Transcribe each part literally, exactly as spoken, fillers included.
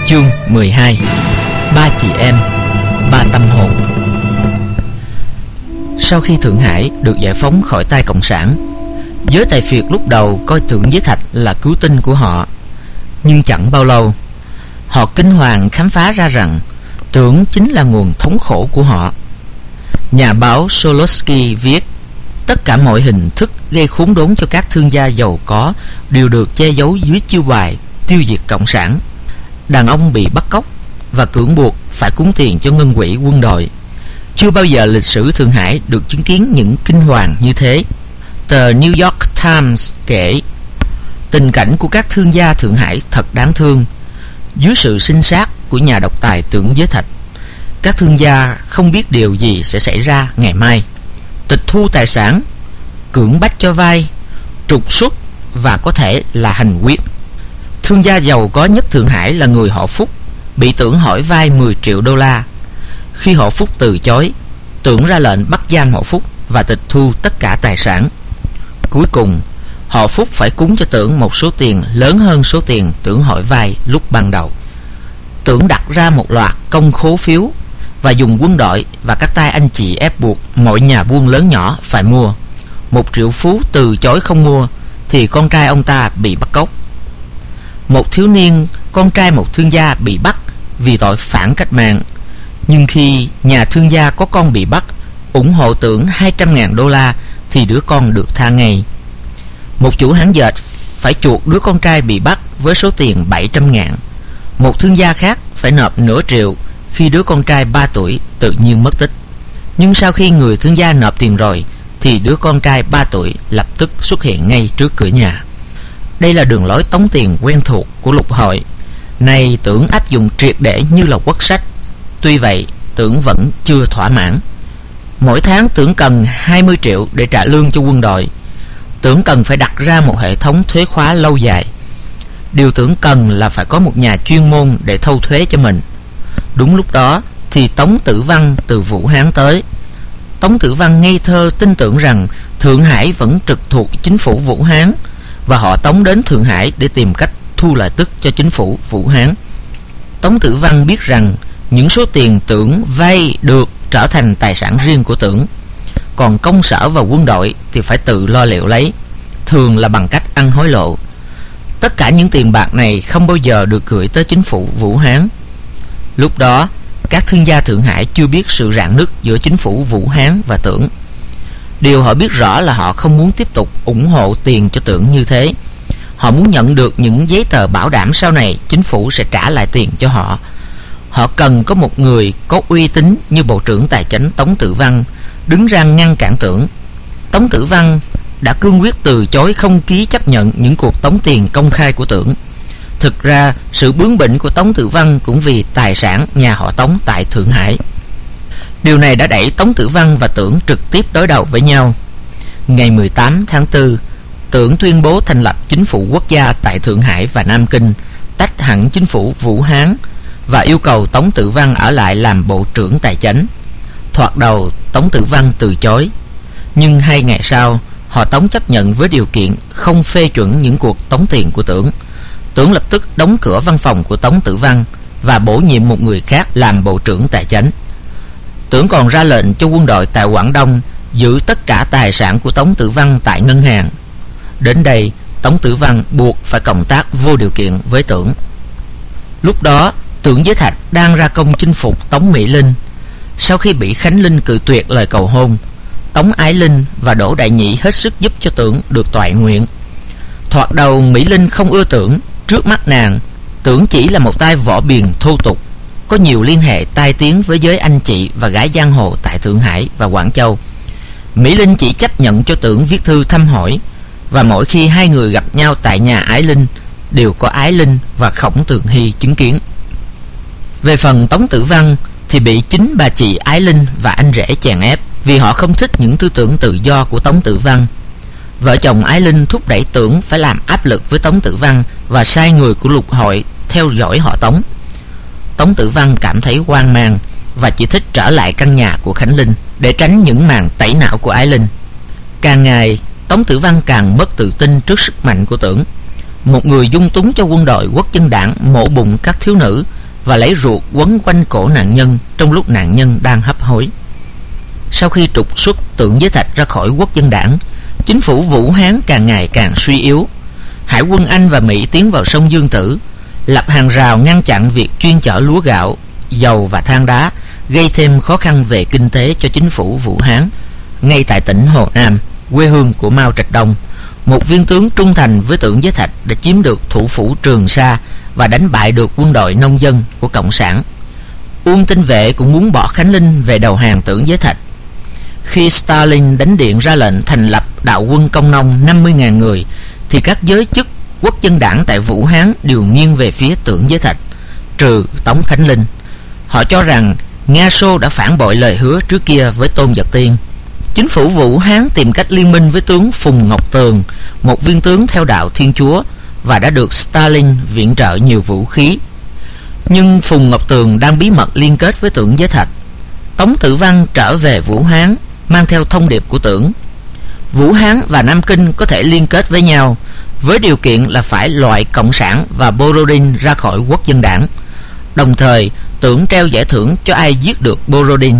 Chương mười hai. Ba chị em, ba tâm hồn. Sau khi Thượng Hải được giải phóng khỏi tay Cộng sản, giới tài phiệt lúc đầu coi Tưởng Giới Thạch là cứu tinh của họ. Nhưng chẳng bao lâu, họ kinh hoàng khám phá ra rằng Tưởng chính là nguồn thống khổ của họ. Nhà báo Solosky viết, tất cả mọi hình thức gây khốn đốn cho các thương gia giàu có đều được che giấu dưới chiêu bài tiêu diệt Cộng sản. Đàn ông bị bắt cóc và cưỡng buộc phải cúng tiền cho ngân quỹ quân đội. Chưa bao giờ lịch sử Thượng Hải được chứng kiến những kinh hoàng như thế. Tờ New York Times kể, tình cảnh của các thương gia Thượng Hải thật đáng thương. Dưới sự sinh sát của nhà độc tài Tưởng Giới Thạch, các thương gia không biết điều gì sẽ xảy ra ngày mai. Tịch thu tài sản, cưỡng bách cho vay, trục xuất và có thể là hành quyết. Thương gia giàu có nhất Thượng Hải là người họ Phúc, bị Tưởng hỏi vay mười triệu đô la. Khi họ Phúc từ chối, Tưởng ra lệnh bắt giam họ Phúc và tịch thu tất cả tài sản. Cuối cùng, họ Phúc phải cúng cho Tưởng một số tiền lớn hơn số tiền Tưởng hỏi vay lúc ban đầu. Tưởng đặt ra một loạt công khố phiếu và dùng quân đội và các tay anh chị ép buộc mọi nhà buôn lớn nhỏ phải mua. Một triệu phú từ chối không mua thì con trai ông ta bị bắt cóc. Một thiếu niên, con trai một thương gia bị bắt vì tội phản cách mạng. Nhưng khi nhà thương gia có con bị bắt, ủng hộ Tưởng hai trăm ngàn đô la thì đứa con được tha ngay. Một chủ hãng dệt phải chuộc đứa con trai bị bắt với số tiền bảy trăm ngàn. Một thương gia khác phải nộp nửa triệu khi đứa con trai ba tuổi tự nhiên mất tích. Nhưng sau khi người thương gia nộp tiền rồi thì đứa con trai ba tuổi lập tức xuất hiện ngay trước cửa nhà. Đây là đường lối tống tiền quen thuộc của lục hội. Nay Tưởng áp dụng triệt để như là quốc sách. Tuy vậy, Tưởng vẫn chưa thỏa mãn. Mỗi tháng Tưởng cần hai mươi triệu để trả lương cho quân đội. Tưởng cần phải đặt ra một hệ thống thuế khóa lâu dài. Điều Tưởng cần là phải có một nhà chuyên môn để thâu thuế cho mình. Đúng lúc đó thì Tống Tử Văn từ Vũ Hán tới. Tống Tử Văn ngây thơ tin tưởng rằng Thượng Hải vẫn trực thuộc chính phủ Vũ Hán, và họ Tống đến Thượng Hải để tìm cách thu lại tức cho chính phủ Vũ Hán. Tống Tử Văn biết rằng những số tiền Tưởng vay được trở thành tài sản riêng của Tưởng, còn công sở và quân đội thì phải tự lo liệu lấy, thường là bằng cách ăn hối lộ. Tất cả những tiền bạc này không bao giờ được gửi tới chính phủ Vũ Hán. Lúc đó, các thương gia Thượng Hải chưa biết sự rạn nứt giữa chính phủ Vũ Hán và Tưởng. Điều họ biết rõ là họ không muốn tiếp tục ủng hộ tiền cho Tưởng như thế. Họ muốn nhận được những giấy tờ bảo đảm sau này chính phủ sẽ trả lại tiền cho họ. Họ cần có một người có uy tín như Bộ trưởng Tài chính Tống Tử Văn đứng ra ngăn cản Tưởng. Tống Tử Văn đã cương quyết từ chối không ký chấp nhận những cuộc tống tiền công khai của Tưởng. Thực ra, sự bướng bỉnh của Tống Tử Văn cũng vì tài sản nhà họ Tống tại Thượng Hải. Điều này đã đẩy Tống Tử Văn và Tưởng trực tiếp đối đầu với nhau. Ngày mười tám tháng tư, Tưởng tuyên bố thành lập chính phủ quốc gia tại Thượng Hải và Nam Kinh, tách hẳn chính phủ Vũ Hán, và yêu cầu Tống Tử Văn ở lại làm Bộ trưởng Tài chính. Thoạt đầu Tống Tử Văn từ chối, nhưng hai ngày sau họ Tống chấp nhận với điều kiện không phê chuẩn những cuộc tống tiền của Tưởng. Tưởng lập tức đóng cửa văn phòng của Tống Tử Văn và bổ nhiệm một người khác làm Bộ trưởng Tài chính. Tưởng còn ra lệnh cho quân đội tại Quảng Đông giữ tất cả tài sản của Tống Tử Văn tại ngân hàng. Đến đây, Tống Tử Văn buộc phải cộng tác vô điều kiện với Tưởng. Lúc đó, Tưởng Giới Thạch đang ra công chinh phục Tống Mỹ Linh. Sau khi bị Khánh Linh cự tuyệt lời cầu hôn, Tống Ái Linh và Đỗ Đại Nhị hết sức giúp cho Tưởng được toại nguyện. Thoạt đầu Mỹ Linh không ưa Tưởng. Trước mắt nàng, Tưởng chỉ là một tay võ biền thô tục, có nhiều liên hệ tai tiếng với giới anh chị và gái giang hồ tại Thượng Hải và Quảng Châu. Mỹ Linh chỉ chấp nhận cho Tưởng viết thư thăm hỏi, và mỗi khi hai người gặp nhau tại nhà Ái Linh đều có Ái Linh và Khổng Tường Hy chứng kiến. Về phần Tống Tử Văn thì bị chính bà chị Ái Linh và anh rể chèn ép vì họ không thích những tư tưởng tự do của Tống Tử Văn. Vợ chồng Ái Linh thúc đẩy Tưởng phải làm áp lực với Tống Tử Văn và sai người của lục hội theo dõi họ Tống. Tống Tử Văn cảm thấy hoang mang và chỉ thích trở lại căn nhà của Khánh Linh để tránh những màn tẩy não của Ái Linh. Càng ngày, Tống Tử Văn càng mất tự tin trước sức mạnh của Tưởng. Một người dung túng cho quân đội Quốc dân đảng mổ bụng các thiếu nữ và lấy ruột quấn quanh cổ nạn nhân trong lúc nạn nhân đang hấp hối. Sau khi trục xuất Tưởng Giới Thạch ra khỏi Quốc dân đảng, chính phủ Vũ Hán càng ngày càng suy yếu. Hải quân Anh và Mỹ tiến vào sông Dương Tử, lập hàng rào ngăn chặn việc chuyên chở lúa gạo, dầu và than đá, gây thêm khó khăn về kinh tế cho chính phủ Vũ Hán. Ngay tại tỉnh Hồ Nam, quê hương của Mao Trạch Đông, một viên tướng trung thành với Tưởng Giới Thạch đã chiếm được thủ phủ Trường Sa và đánh bại được quân đội nông dân của Cộng sản. Uông Tinh Vệ cũng muốn bỏ Khánh Linh về đầu hàng Tưởng Giới Thạch. Khi Stalin đánh điện ra lệnh thành lập đạo quân công nông năm mươi nghìn người, thì các giới chức Quốc dân đảng tại Vũ Hán đều nghiêng về phía Tưởng Giới Thạch, trừ Tống Khánh Linh. Họ cho rằng Nga Xô đã phản bội lời hứa trước kia với Tôn Giật Tiên. Chính phủ Vũ Hán tìm cách liên minh với tướng Phùng Ngọc Tường, một viên tướng theo đạo Thiên Chúa, và đã được Stalin viện trợ nhiều vũ khí. Nhưng Phùng Ngọc Tường đang bí mật liên kết với Tưởng Giới Thạch. Tống Tử Văn trở về Vũ Hán mang theo thông điệp của Tưởng. Vũ Hán và Nam Kinh có thể liên kết với nhau, với điều kiện là phải loại Cộng sản và Borodin ra khỏi Quốc dân đảng. Đồng thời Tưởng treo giải thưởng cho ai giết được Borodin.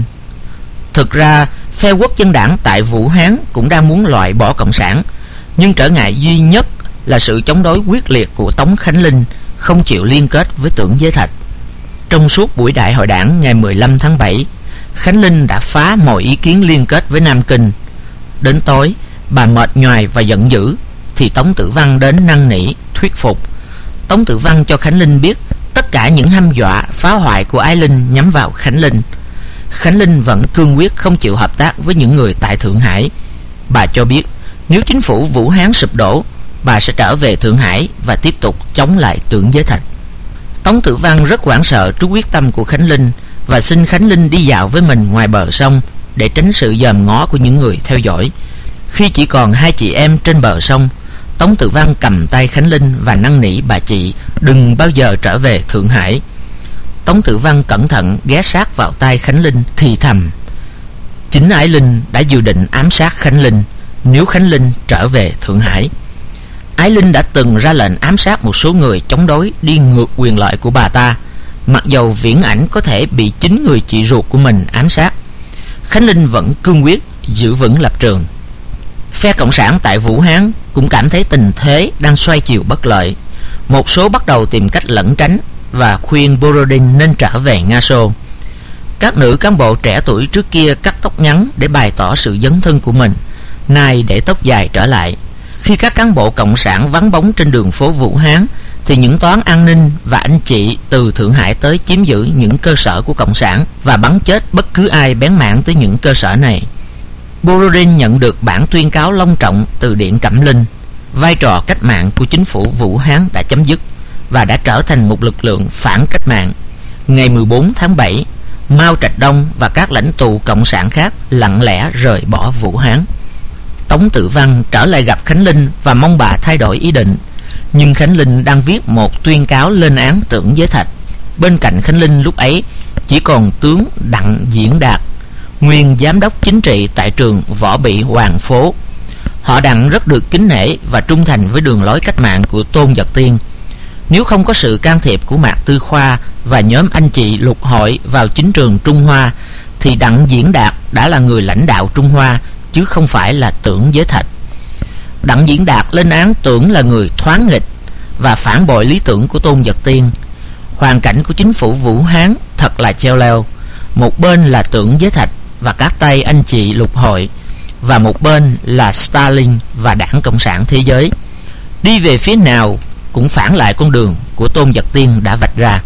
Thực ra phe Quốc dân đảng tại Vũ Hán cũng đang muốn loại bỏ Cộng sản, nhưng trở ngại duy nhất là sự chống đối quyết liệt của Tống Khánh Linh, không chịu liên kết với Tưởng Giới Thạch. Trong suốt buổi đại hội đảng ngày mười lăm tháng bảy, Khánh Linh đã phá mọi ý kiến liên kết với Nam Kinh. Đến tối, bà mệt nhoài và giận dữ, thì Tống Tử Văn đến năn nỉ, thuyết phục. Tống Tử Văn cho Khánh Linh biết tất cả những hăm dọa phá hoại của Ái Linh nhắm vào Khánh Linh. Khánh Linh vẫn cương quyết không chịu hợp tác với những người tại Thượng Hải. Bà cho biết nếu chính phủ Vũ Hán sụp đổ, bà sẽ trở về Thượng Hải và tiếp tục chống lại Tưởng Giới Thạch. Tống Tử Văn rất hoảng sợ trước quyết tâm của Khánh Linh và xin Khánh Linh đi dạo với mình ngoài bờ sông để tránh sự dòm ngó của những người theo dõi. Khi chỉ còn hai chị em trên bờ sông, Tống Tử Văn cầm tay Khánh Linh và năn nỉ bà chị đừng bao giờ trở về Thượng Hải. Tống Tử Văn cẩn thận ghé sát vào tai Khánh Linh thì thầm: chính Ái Linh đã dự định ám sát Khánh Linh nếu Khánh Linh trở về Thượng Hải. Ái Linh đã từng ra lệnh ám sát một số người chống đối đi ngược quyền lợi của bà ta, mặc dầu viễn ảnh có thể bị chính người chị ruột của mình ám sát. Khánh Linh vẫn cương quyết giữ vững lập trường. Phe Cộng sản tại Vũ Hán cũng cảm thấy tình thế đang xoay chiều bất lợi. Một số bắt đầu tìm cách lẩn tránh và khuyên Borodin nên trở về Nga Xô. Các nữ cán bộ trẻ tuổi trước kia cắt tóc ngắn để bày tỏ sự dấn thân của mình, nay để tóc dài trở lại. Khi các cán bộ Cộng sản vắng bóng trên đường phố Vũ Hán, thì những toán an ninh và anh chị từ Thượng Hải tới chiếm giữ những cơ sở của Cộng sản và bắn chết bất cứ ai bén mảng tới những cơ sở này. Borodin nhận được bản tuyên cáo long trọng từ Điện Cẩm Linh. Vai trò cách mạng của chính phủ Vũ Hán đã chấm dứt và đã trở thành một lực lượng phản cách mạng. Ngày mười bốn tháng bảy, Mao Trạch Đông và các lãnh tụ Cộng sản khác lặng lẽ rời bỏ Vũ Hán. Tống Tử Văn trở lại gặp Khánh Linh và mong bà thay đổi ý định, nhưng Khánh Linh đang viết một tuyên cáo lên án Tưởng Giới Thạch. Bên cạnh Khánh Linh lúc ấy chỉ còn tướng Đặng Diễn Đạt, nguyên giám đốc chính trị tại trường Võ Bị Hoàng Phố. Họ Đặng rất được kính nể và trung thành với đường lối cách mạng của Tôn Giật Tiên. Nếu không có sự can thiệp của Mạc Tư Khoa và nhóm anh chị lục hội vào chính trường Trung Hoa, thì Đặng Diễn Đạt đã là người lãnh đạo Trung Hoa, chứ không phải là Tưởng Giới Thạch. Đặng Diễn Đạt lên án Tưởng là người thoáng nghịch và phản bội lý tưởng của Tôn Giật Tiên. Hoàn cảnh của chính phủ Vũ Hán thật là treo leo. Một bên là Tưởng Giới Thạch và các tay anh chị lục hội, và một bên là Stalin và Đảng Cộng sản Thế giới. Đi về phía nào cũng phản lại con đường của Tôn Giật Tiên đã vạch ra.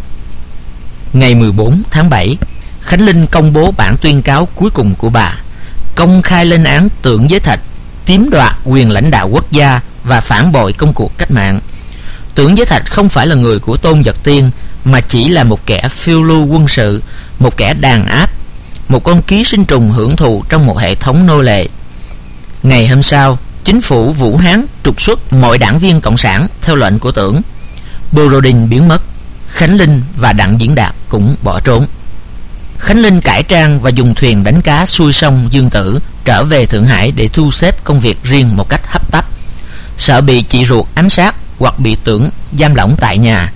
Ngày mười bốn tháng bảy, Khánh Linh công bố bản tuyên cáo cuối cùng của bà, công khai lên án Tưởng Giới Thạch chiếm đoạt quyền lãnh đạo quốc gia và phản bội công cuộc cách mạng. Tưởng Giới Thạch không phải là người của Tôn Giật Tiên, mà chỉ là một kẻ phiêu lưu quân sự, một kẻ đàn áp, một con ký sinh trùng hưởng thụ trong một hệ thống nô lệ. Ngày hôm sau, chính phủ Vũ Hán trục xuất mọi đảng viên Cộng sản theo lệnh của Tưởng. Borodin biến mất, Khánh Linh và Đặng Diễn Đạt cũng bỏ trốn. Khánh Linh cải trang và dùng thuyền đánh cá xuôi sông Dương Tử trở về Thượng Hải để thu xếp công việc riêng một cách hấp tấp. Sợ bị chị ruột ám sát hoặc bị Tưởng giam lỏng tại nhà,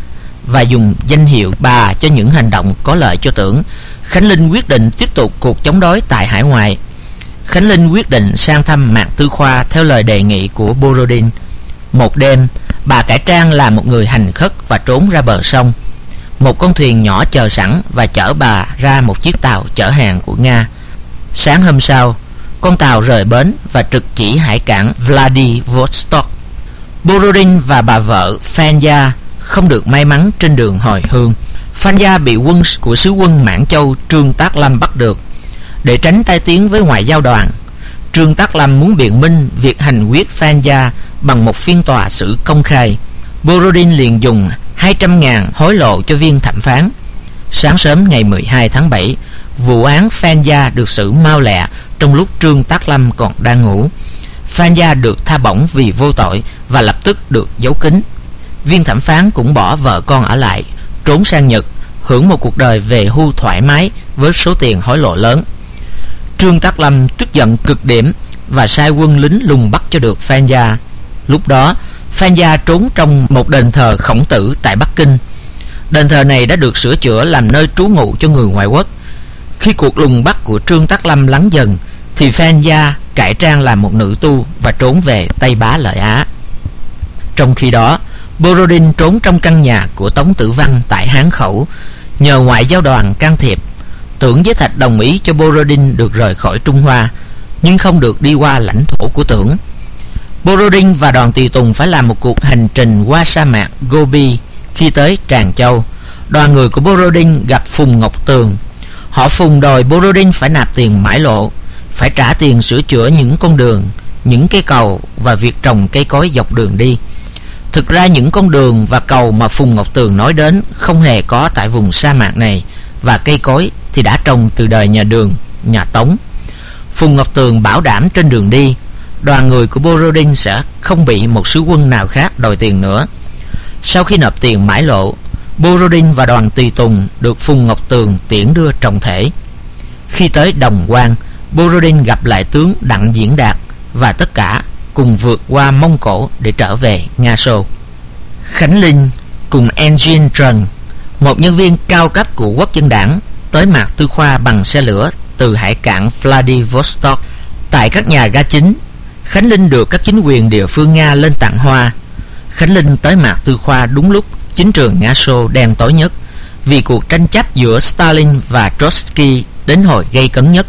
và dùng danh hiệu bà cho những hành động có lợi cho Tưởng, Khánh Linh quyết định tiếp tục cuộc chống đối tại hải ngoại. Khánh Linh quyết định sang thăm Mạc Tư Khoa theo lời đề nghị của Borodin. Một đêm, bà cải trang làm một người hành khất và trốn ra bờ sông. Một con thuyền nhỏ chờ sẵn và chở bà ra một chiếc tàu chở hàng của Nga. Sáng hôm sau, con tàu rời bến và trực chỉ hải cảng Vladivostok. Borodin và bà vợ Fanya không được may mắn trên đường hồi hương. Fanya bị quân của sứ quân Mãn Châu Trương Tác Lâm bắt được. Để tránh tai tiếng với ngoại giao đoàn, Trương Tác Lâm muốn biện minh việc hành quyết Fanya bằng một phiên tòa xử công khai. Borodin liền dùng hai trăm ngàn hối lộ cho viên thẩm phán. Sáng sớm ngày mười hai tháng bảy, vụ án Fanya được xử mau lẹ trong lúc Trương Tác Lâm còn đang ngủ. Fanya được tha bổng vì vô tội và lập tức được giấu kín. Viên thẩm phán cũng bỏ vợ con ở lại, trốn sang Nhật, hưởng một cuộc đời về hưu thoải mái với số tiền hối lộ lớn. Trương Tác Lâm tức giận cực điểm và sai quân lính lùng bắt cho được Fanya. Lúc đó, Fanya trốn trong một đền thờ Khổng Tử tại Bắc Kinh. Đền thờ này đã được sửa chữa làm nơi trú ngụ cho người ngoại quốc. Khi cuộc lùng bắt của Trương Tác Lâm lắng dần, thì Fanya cải trang làm một nữ tu và trốn về Tây Bá Lợi Á. Trong khi đó, Borodin trốn trong căn nhà của Tống Tử Văn tại Hán Khẩu. Nhờ ngoại giao đoàn can thiệp, Tưởng với Thạch đồng ý cho Borodin được rời khỏi Trung Hoa, nhưng không được đi qua lãnh thổ của Tưởng. Borodin và đoàn tùy tùng phải làm một cuộc hành trình qua sa mạc Gobi. Khi tới Tràng Châu, đoàn người của Borodin gặp Phùng Ngọc Tường. Họ Phùng đòi Borodin phải nạp tiền mãi lộ, phải trả tiền sửa chữa những con đường, những cây cầu và việc trồng cây cối dọc đường đi. Thực ra những con đường và cầu mà Phùng Ngọc Tường nói đến không hề có tại vùng sa mạc này, và cây cối thì đã trồng từ đời nhà Đường, nhà Tống. Phùng Ngọc Tường bảo đảm trên đường đi, đoàn người của Borodin sẽ không bị một sứ quân nào khác đòi tiền nữa. Sau khi nộp tiền mãi lộ, Borodin và đoàn tùy tùng được Phùng Ngọc Tường tiễn đưa trọng thể. Khi tới Đồng Quan, Borodin gặp lại tướng Đặng Diễn Đạt và tất cả cùng vượt qua Mông Cổ để trở về Nga Xô. Khánh Linh cùng Engin Trần, một nhân viên cao cấp của Quốc dân đảng, tới Mạc Tư Khoa bằng xe lửa từ hải cảng Vladivostok. Tại các nhà ga chính, Khánh Linh được các chính quyền địa phương Nga lên tặng hoa. Khánh Linh tới Mạc Tư Khoa đúng lúc chính trường Nga Xô đen tối nhất, vì cuộc tranh chấp giữa Stalin và Trotsky đến hồi gây cấn nhất.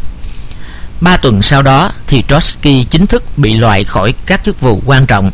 Ba tuần sau đó thì Trotsky chính thức bị loại khỏi các chức vụ quan trọng.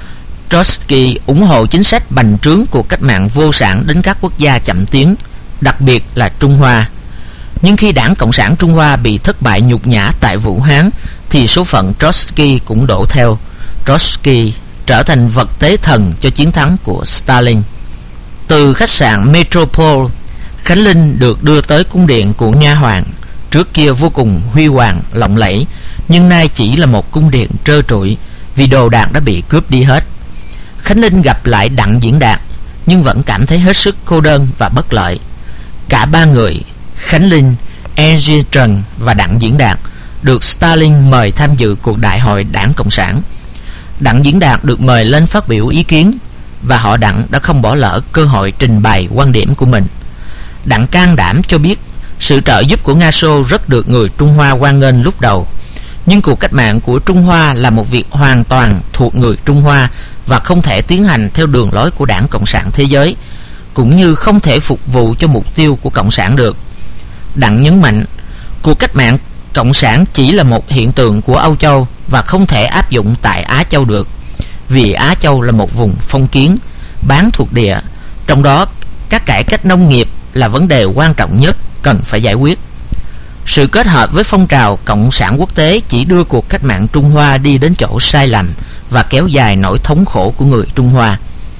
Trotsky ủng hộ chính sách bành trướng cuộc cách mạng vô sản đến các quốc gia chậm tiến, đặc biệt là Trung Hoa. Nhưng khi Đảng Cộng sản Trung Hoa bị thất bại nhục nhã tại Vũ Hán, thì số phận Trotsky cũng đổ theo. Trotsky trở thành vật tế thần cho chiến thắng của Stalin. Từ khách sạn Metropole, Khánh Linh được đưa tới cung điện của Nga Hoàng. Trước kia vô cùng huy hoàng lộng lẫy, nhưng nay chỉ là một cung điện trơ trụi vì đồ đạc đã bị cướp đi hết. Khánh Linh gặp lại Đặng Diễn Đạt, nhưng vẫn cảm thấy hết sức cô đơn và bất lợi. Cả ba người, Khánh Linh, Engin Trần và Đặng Diễn Đạt, được Stalin mời tham dự cuộc đại hội Đảng Cộng sản. Đặng Diễn Đạt được mời lên phát biểu ý kiến, và họ Đặng đã không bỏ lỡ cơ hội trình bày quan điểm của mình. Đặng can đảm cho biết sự trợ giúp của Nga Xô rất được người Trung Hoa hoan nghênh lúc đầu, nhưng cuộc cách mạng của Trung Hoa là một việc hoàn toàn thuộc người Trung Hoa và không thể tiến hành theo đường lối của Đảng Cộng sản Thế giới, cũng như không thể phục vụ cho mục tiêu của Cộng sản được. Đặng nhấn mạnh, cuộc cách mạng Cộng sản chỉ là một hiện tượng của Âu Châu và không thể áp dụng tại Á Châu được, vì Á Châu là một vùng phong kiến, bán thuộc địa, trong đó các cải cách nông nghiệp là vấn đề quan trọng nhất cần phải giải quyết. Sự kết hợp với phong trào cộng sản quốc tế chỉ đưa cuộc cách mạng Trung Hoa đi đến chỗ sai lầm và kéo dài nỗi thống khổ của người Trung Hoa.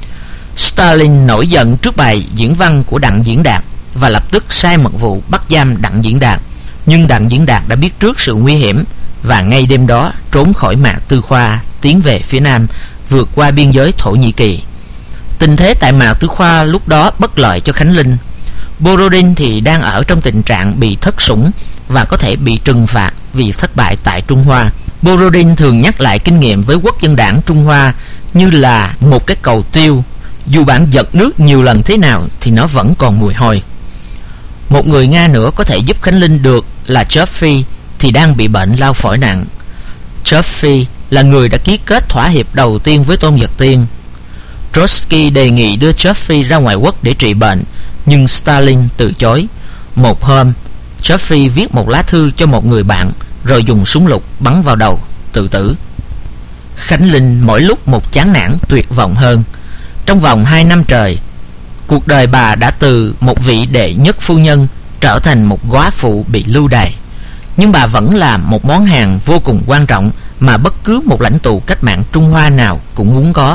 Stalin nổi giận trước bài diễn văn của Đặng Diễn Đạt và lập tức sai mật vụ bắt giam Đặng Diễn Đạt. Nhưng Đặng Diễn Đạt đã biết trước sự nguy hiểm và ngay đêm đó trốn khỏi Mạc Tư Khoa, tiến về phía nam, vượt qua biên giới Thổ Nhĩ Kỳ. Tình thế tại Mạc Tư Khoa lúc đó bất lợi cho Khánh Linh. Borodin thì đang ở trong tình trạng bị thất sủng và có thể bị trừng phạt vì thất bại tại Trung Hoa. Borodin thường nhắc lại kinh nghiệm với Quốc dân đảng Trung Hoa như là một cái cầu tiêu Dù bạn giật nước nhiều lần thế nào thì nó vẫn còn mùi hôi. Một người Nga nữa có thể giúp Khánh Linh được là Churchill, thì đang bị bệnh lao phổi nặng. Churchill là người đã ký kết thỏa hiệp đầu tiên với Tôn Giật Tiên. Trotsky đề nghị đưa Churchill ra ngoại quốc để trị bệnh, nhưng Stalin từ chối. Một hôm, Churchill viết một lá thư cho một người bạn, rồi dùng súng lục bắn vào đầu, tự tử. Khánh Linh mỗi lúc một chán nản tuyệt vọng hơn. Trong vòng hai năm trời, cuộc đời bà đã từ một vị đệ nhất phu nhân trở thành một góa phụ bị lưu đày. Nhưng bà vẫn là một món hàng vô cùng quan trọng mà bất cứ một lãnh tụ cách mạng Trung Hoa nào cũng muốn có.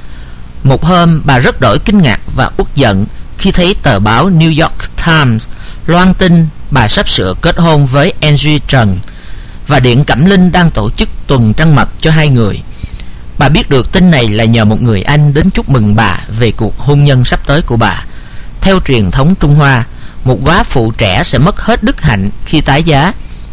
Một hôm, bà rất đổi kinh ngạc và uất giận khi thấy tờ báo New York Times loan tin bà sắp sửa kết hôn với Angie Trần, và Điện Cẩm Linh đang tổ chức tuần trăng mật cho hai người. Bà biết được tin này là nhờ một người Anh đến chúc mừng bà về cuộc hôn nhân sắp tới của bà. Theo truyền thống Trung Hoa, một góa phụ trẻ sẽ mất hết đức hạnh khi tái giá.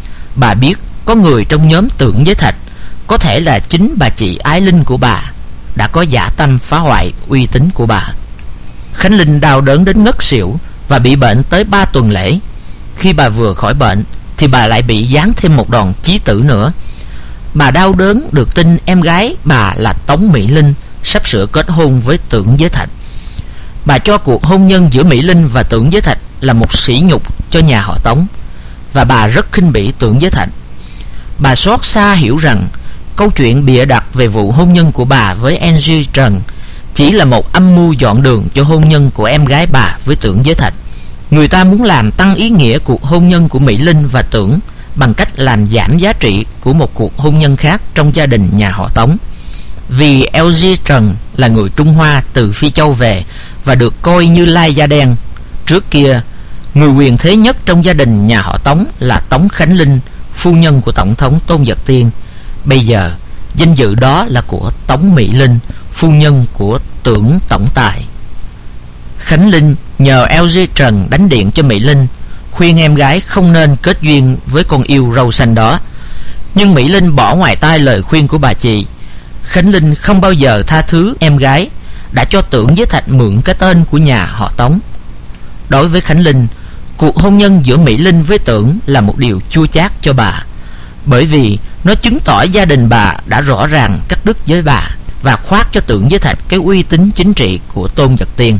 Bà biết có người trong nhóm Tưởng Giới Thạch, có thể là chính bà chị Ái Linh của bà, đã có dã tâm phá hoại uy tín của bà. Khánh Linh đau đớn đến ngất xỉu và bị bệnh tới ba tuần lễ. Khi bà vừa khỏi bệnh thì bà lại bị giáng thêm một đòn chí tử nữa. Bà đau đớn được tin em gái bà là Tống Mỹ Linh sắp sửa kết hôn với Tưởng Giới Thạch. Bà cho cuộc hôn nhân giữa Mỹ Linh và Tưởng Giới Thạch là một sỉ nhục cho nhà họ Tống, và bà rất khinh bỉ Tưởng Giới Thạch. Bà xót xa hiểu rằng câu chuyện bịa đặt về vụ hôn nhân của bà với Angie Trần chỉ là một âm mưu dọn đường cho hôn nhân của em gái bà với Tưởng Giới Thạch. Người ta muốn làm tăng ý nghĩa cuộc hôn nhân của Mỹ Linh và Tưởng bằng cách làm giảm giá trị của một cuộc hôn nhân khác trong gia đình nhà họ Tống. Vì Angie Trần là người Trung Hoa từ Phi Châu về và được coi như lai da đen. Trước kia, người quyền thế nhất trong gia đình nhà họ Tống là Tống Khánh Linh, phu nhân của Tổng thống Tôn Giật Tiên. Bây giờ, danh dự đó là của Tống Mỹ Linh, phu nhân của Tưởng tổng tài. Khánh Linh nhờ Angie Trần đánh điện cho Mỹ Linh, khuyên em gái không nên kết duyên với con yêu râu xanh đó. Nhưng Mỹ Linh bỏ ngoài tai lời khuyên của bà chị. Khánh Linh không bao giờ tha thứ em gái đã cho Tưởng Giới Thạch mượn cái tên của nhà họ Tống. Đối với Khánh Linh, cuộc hôn nhân giữa Mỹ Linh với Tưởng là một điều chua chát cho bà, bởi vì nó chứng tỏ gia đình bà đã rõ ràng cắt đứt với bà và khoác cho Tưởng Giới Thạch cái uy tín chính trị của Tôn Giật Tiên.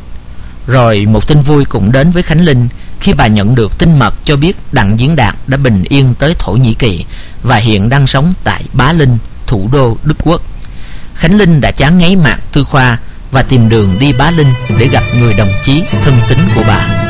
Rồi một tin vui cũng đến với Khánh Linh khi bà nhận được tin mật cho biết Đặng Diễn Đạt đã bình yên tới Thổ Nhĩ Kỳ và hiện đang sống tại Bá Linh, thủ đô Đức Quốc. Khánh Linh đã chán ngấy Mạc Tư Khoa và tìm đường đi Bá Linh để gặp người đồng chí thân tín của bà.